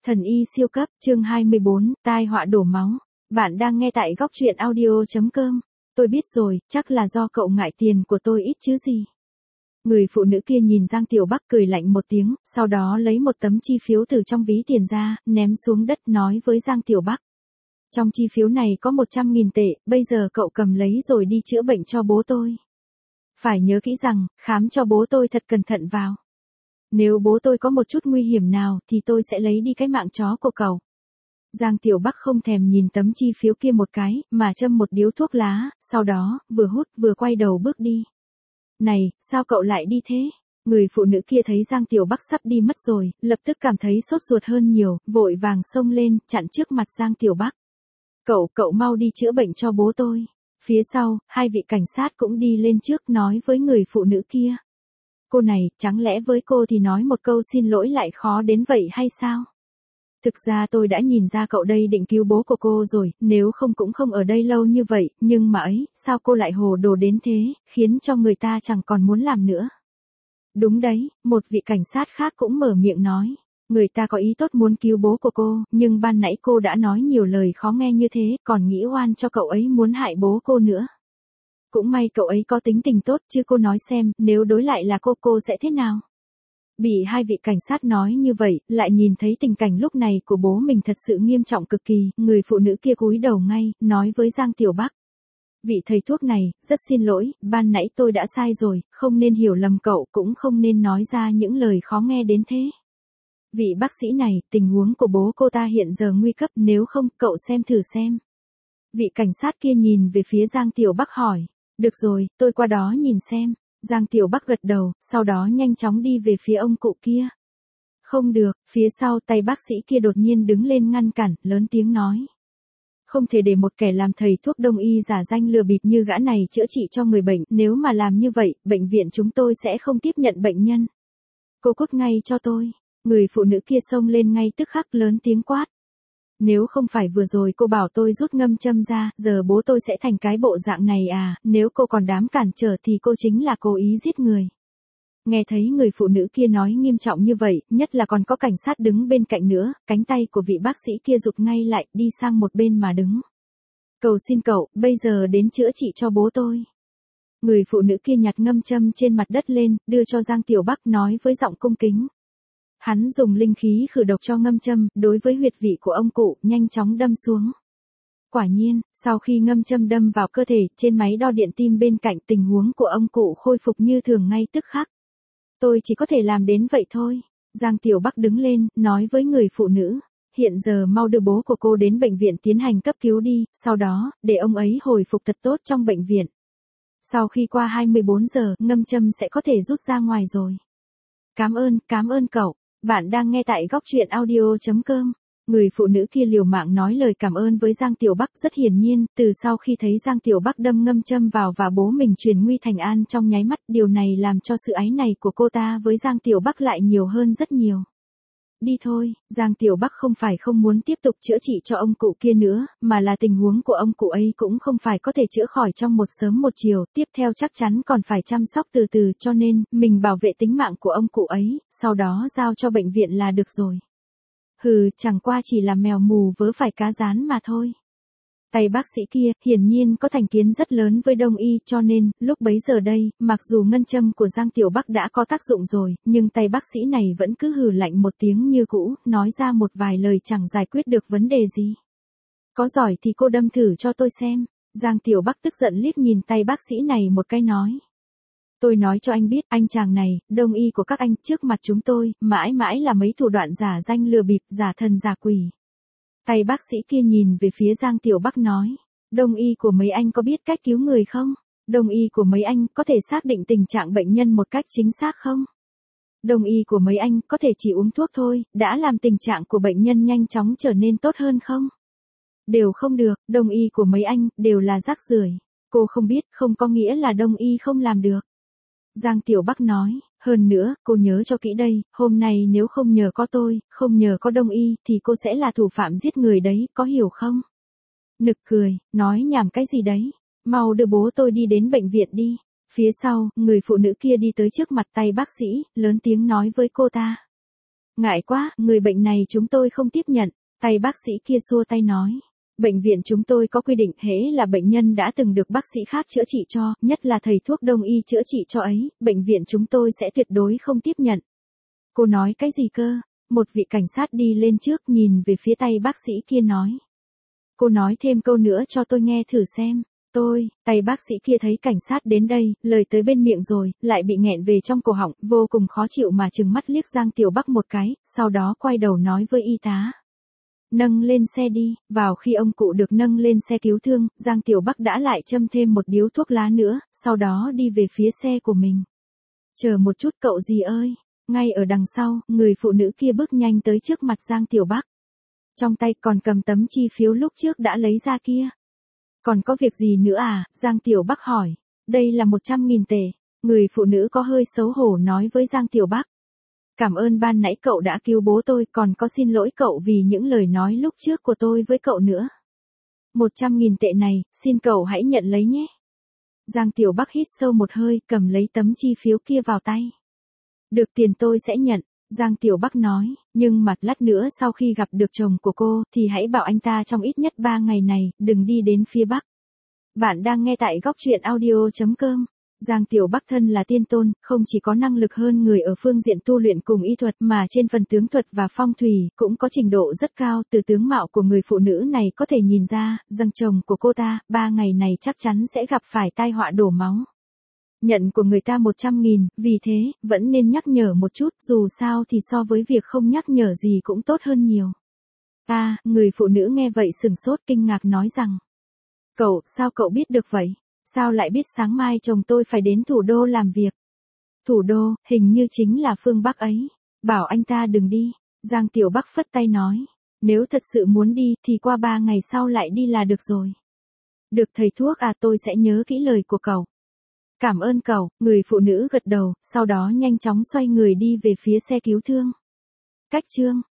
Thần y siêu cấp, chương 24, tai họa đổ máu. Bạn đang nghe tại góc truyện audio.com. Tôi biết rồi, chắc là do cậu ngại tiền của tôi ít chứ gì. Người phụ nữ kia nhìn Giang Tiểu Bắc cười lạnh một tiếng, sau đó lấy một tấm chi phiếu từ trong ví tiền ra, ném xuống đất nói với Giang Tiểu Bắc. Trong chi phiếu này có 100.000 tệ, bây giờ cậu cầm lấy rồi đi chữa bệnh cho bố tôi. Phải nhớ kỹ rằng, khám cho bố tôi thật cẩn thận vào. Nếu bố tôi có một chút nguy hiểm nào thì tôi sẽ lấy đi cái mạng chó của cậu. Giang Tiểu Bắc không thèm nhìn tấm chi phiếu kia một cái, mà châm một điếu thuốc lá, sau đó, vừa hút vừa quay đầu bước đi. Này, sao cậu lại đi thế? Người phụ nữ kia thấy Giang Tiểu Bắc sắp đi mất rồi, lập tức cảm thấy sốt ruột hơn nhiều, vội vàng xông lên, chặn trước mặt Giang Tiểu Bắc. Cậu mau đi chữa bệnh cho bố tôi. Phía sau, hai vị cảnh sát cũng đi lên trước nói với người phụ nữ kia. Cô này, chẳng lẽ với cô thì nói một câu xin lỗi lại khó đến vậy hay sao? Thực ra tôi đã nhìn ra cậu đây định cứu bố của cô rồi, nếu không cũng không ở đây lâu như vậy, nhưng mà ấy, sao cô lại hồ đồ đến thế, khiến cho người ta chẳng còn muốn làm nữa. Đúng đấy, một vị cảnh sát khác cũng mở miệng nói. Người ta có ý tốt muốn cứu bố của cô, nhưng ban nãy cô đã nói nhiều lời khó nghe như thế, còn nghĩ oan cho cậu ấy muốn hại bố cô nữa. Cũng may cậu ấy có tính tình tốt chứ cô nói xem, nếu đối lại là cô sẽ thế nào? Bị hai vị cảnh sát nói như vậy, lại nhìn thấy tình cảnh lúc này của bố mình thật sự nghiêm trọng cực kỳ, người phụ nữ kia cúi đầu ngay, nói với Giang Tiểu Bắc. Vị thầy thuốc này, rất xin lỗi, ban nãy tôi đã sai rồi, không nên hiểu lầm cậu, cũng không nên nói ra những lời khó nghe đến thế. Vị bác sĩ này, tình huống của bố cô ta hiện giờ nguy cấp, nếu không, cậu xem thử xem. Vị cảnh sát kia nhìn về phía Giang Tiểu Bắc hỏi. Được rồi, tôi qua đó nhìn xem. Giang Tiểu Bắc gật đầu, sau đó nhanh chóng đi về phía ông cụ kia. Không được, phía sau tay bác sĩ kia đột nhiên đứng lên ngăn cản, lớn tiếng nói. Không thể để một kẻ làm thầy thuốc đông y giả danh lừa bịp như gã này chữa trị cho người bệnh, nếu mà làm như vậy, bệnh viện chúng tôi sẽ không tiếp nhận bệnh nhân. Cô cút ngay cho tôi. Người phụ nữ kia xông lên ngay tức khắc lớn tiếng quát. Nếu không phải vừa rồi cô bảo tôi rút ngâm châm ra, giờ bố tôi sẽ thành cái bộ dạng này à, nếu cô còn dám cản trở thì cô chính là cố ý giết người. Nghe thấy người phụ nữ kia nói nghiêm trọng như vậy, nhất là còn có cảnh sát đứng bên cạnh nữa, cánh tay của vị bác sĩ kia rụt ngay lại, đi sang một bên mà đứng. Cầu xin cậu, bây giờ đến chữa trị cho bố tôi. Người phụ nữ kia nhặt ngâm châm trên mặt đất lên, đưa cho Giang Tiểu Bắc nói với giọng cung kính. Hắn dùng linh khí khử độc cho ngâm châm, đối với huyệt vị của ông cụ, nhanh chóng đâm xuống. Quả nhiên, sau khi ngâm châm đâm vào cơ thể, trên máy đo điện tim bên cạnh tình huống của ông cụ khôi phục như thường ngay tức khắc. Tôi chỉ có thể làm đến vậy thôi. Giang Tiểu Bắc đứng lên, nói với người phụ nữ. Hiện giờ mau đưa bố của cô đến bệnh viện tiến hành cấp cứu đi, sau đó, để ông ấy hồi phục thật tốt trong bệnh viện. Sau khi qua 24 giờ, ngâm châm sẽ có thể rút ra ngoài rồi. Cảm ơn cậu. Bạn đang nghe tại góc truyện audio.com. Người phụ nữ kia liều mạng nói lời cảm ơn với Giang Tiểu Bắc, rất hiển nhiên, từ sau khi thấy Giang Tiểu Bắc đâm ngâm châm vào và bố mình truyền nguy thành an trong nháy mắt, điều này làm cho sự áy này của cô ta với Giang Tiểu Bắc lại nhiều hơn rất nhiều. Đi thôi, Giang Tiểu Bắc không phải không muốn tiếp tục chữa trị cho ông cụ kia nữa, mà là tình huống của ông cụ ấy cũng không phải có thể chữa khỏi trong một sớm một chiều, tiếp theo chắc chắn còn phải chăm sóc từ từ, cho nên, mình bảo vệ tính mạng của ông cụ ấy, sau đó giao cho bệnh viện là được rồi. Hừ, chẳng qua chỉ là mèo mù vớ phải cá rán mà thôi. Tay bác sĩ kia, hiển nhiên có thành kiến rất lớn với đông y, cho nên, lúc bấy giờ đây, mặc dù ngân châm của Giang Tiểu Bắc đã có tác dụng rồi, nhưng tay bác sĩ này vẫn cứ hừ lạnh một tiếng như cũ, nói ra một vài lời chẳng giải quyết được vấn đề gì. Có giỏi thì cô đâm thử cho tôi xem. Giang Tiểu Bắc tức giận liếc nhìn tay bác sĩ này một cái nói. Tôi nói cho anh biết, anh chàng này, đông y của các anh, trước mặt chúng tôi, mãi mãi là mấy thủ đoạn giả danh lừa bịp, giả thần giả quỷ. Tay bác sĩ kia nhìn về phía Giang Tiểu Bắc nói, đông y của mấy anh có biết cách cứu người không? Đông y của mấy anh có thể xác định tình trạng bệnh nhân một cách chính xác không? Đông y của mấy anh có thể chỉ uống thuốc thôi, đã làm tình trạng của bệnh nhân nhanh chóng trở nên tốt hơn không? Đều không được, đông y của mấy anh đều là rác rưởi. Cô không biết, không có nghĩa là đông y không làm được. Giang Tiểu Bắc nói, hơn nữa, cô nhớ cho kỹ đây, hôm nay nếu không nhờ có tôi, không nhờ có đông y, thì cô sẽ là thủ phạm giết người đấy, có hiểu không? Nực cười, nói nhảm cái gì đấy, mau đưa bố tôi đi đến bệnh viện đi. Phía sau, người phụ nữ kia đi tới trước mặt tay bác sĩ, lớn tiếng nói với cô ta. Ngại quá, người bệnh này chúng tôi không tiếp nhận. Tay bác sĩ kia xua tay nói. Bệnh viện chúng tôi có quy định hễ là bệnh nhân đã từng được bác sĩ khác chữa trị cho, nhất là thầy thuốc đông y chữa trị cho ấy, bệnh viện chúng tôi sẽ tuyệt đối không tiếp nhận. Cô nói cái gì cơ? Một vị cảnh sát đi lên trước nhìn về phía tay bác sĩ kia nói. Cô nói thêm câu nữa cho tôi nghe thử xem. Tay bác sĩ kia thấy cảnh sát đến đây, lời tới bên miệng rồi, lại bị nghẹn về trong cổ họng, vô cùng khó chịu mà trừng mắt liếc Giang Tiểu Bắc một cái, sau đó quay đầu nói với y tá. Nâng lên xe đi, vào khi ông cụ được nâng lên xe cứu thương, Giang Tiểu Bắc đã lại châm thêm một điếu thuốc lá nữa, sau đó đi về phía xe của mình. Chờ một chút cậu gì ơi, ngay ở đằng sau, người phụ nữ kia bước nhanh tới trước mặt Giang Tiểu Bắc. Trong tay còn cầm tấm chi phiếu lúc trước đã lấy ra kia. Còn có việc gì nữa à, Giang Tiểu Bắc hỏi. Đây là 100.000 tệ. Người phụ nữ có hơi xấu hổ nói với Giang Tiểu Bắc. Cảm ơn ban nãy cậu đã cứu bố tôi, còn có xin lỗi cậu vì những lời nói lúc trước của tôi với cậu nữa. 100.000 tệ này, xin cậu hãy nhận lấy nhé. Giang Tiểu Bắc hít sâu một hơi, cầm lấy tấm chi phiếu kia vào tay. Được, tiền tôi sẽ nhận. Giang Tiểu Bắc nói, nhưng mà lát nữa sau khi gặp được chồng của cô thì hãy bảo anh ta trong ít nhất 3 ngày này, đừng đi đến phía Bắc. Bạn đang nghe tại góc truyện audio.com. Giang Tiểu Bắc thân là tiên tôn, không chỉ có năng lực hơn người ở phương diện tu luyện cùng y thuật mà trên phần tướng thuật và phong thủy cũng có trình độ rất cao. Từ tướng mạo của người phụ nữ này có thể nhìn ra, rằng chồng của cô ta, 3 ngày này chắc chắn sẽ gặp phải tai họa đổ máu. Nhận của người ta 100.000, vì thế, vẫn nên nhắc nhở một chút, dù sao thì so với việc không nhắc nhở gì cũng tốt hơn nhiều. Người phụ nữ nghe vậy sửng sốt kinh ngạc nói rằng. Sao cậu biết được vậy? Sao lại biết sáng mai chồng tôi phải đến thủ đô làm việc? Thủ đô, hình như chính là phương Bắc ấy. Bảo anh ta đừng đi. Giang Tiểu Bắc phất tay nói. Nếu thật sự muốn đi thì qua 3 ngày sau lại đi là được rồi. Được thầy thuốc tôi sẽ nhớ kỹ lời của cậu. Cảm ơn cậu, người phụ nữ gật đầu, sau đó nhanh chóng xoay người đi về phía xe cứu thương. Cách chương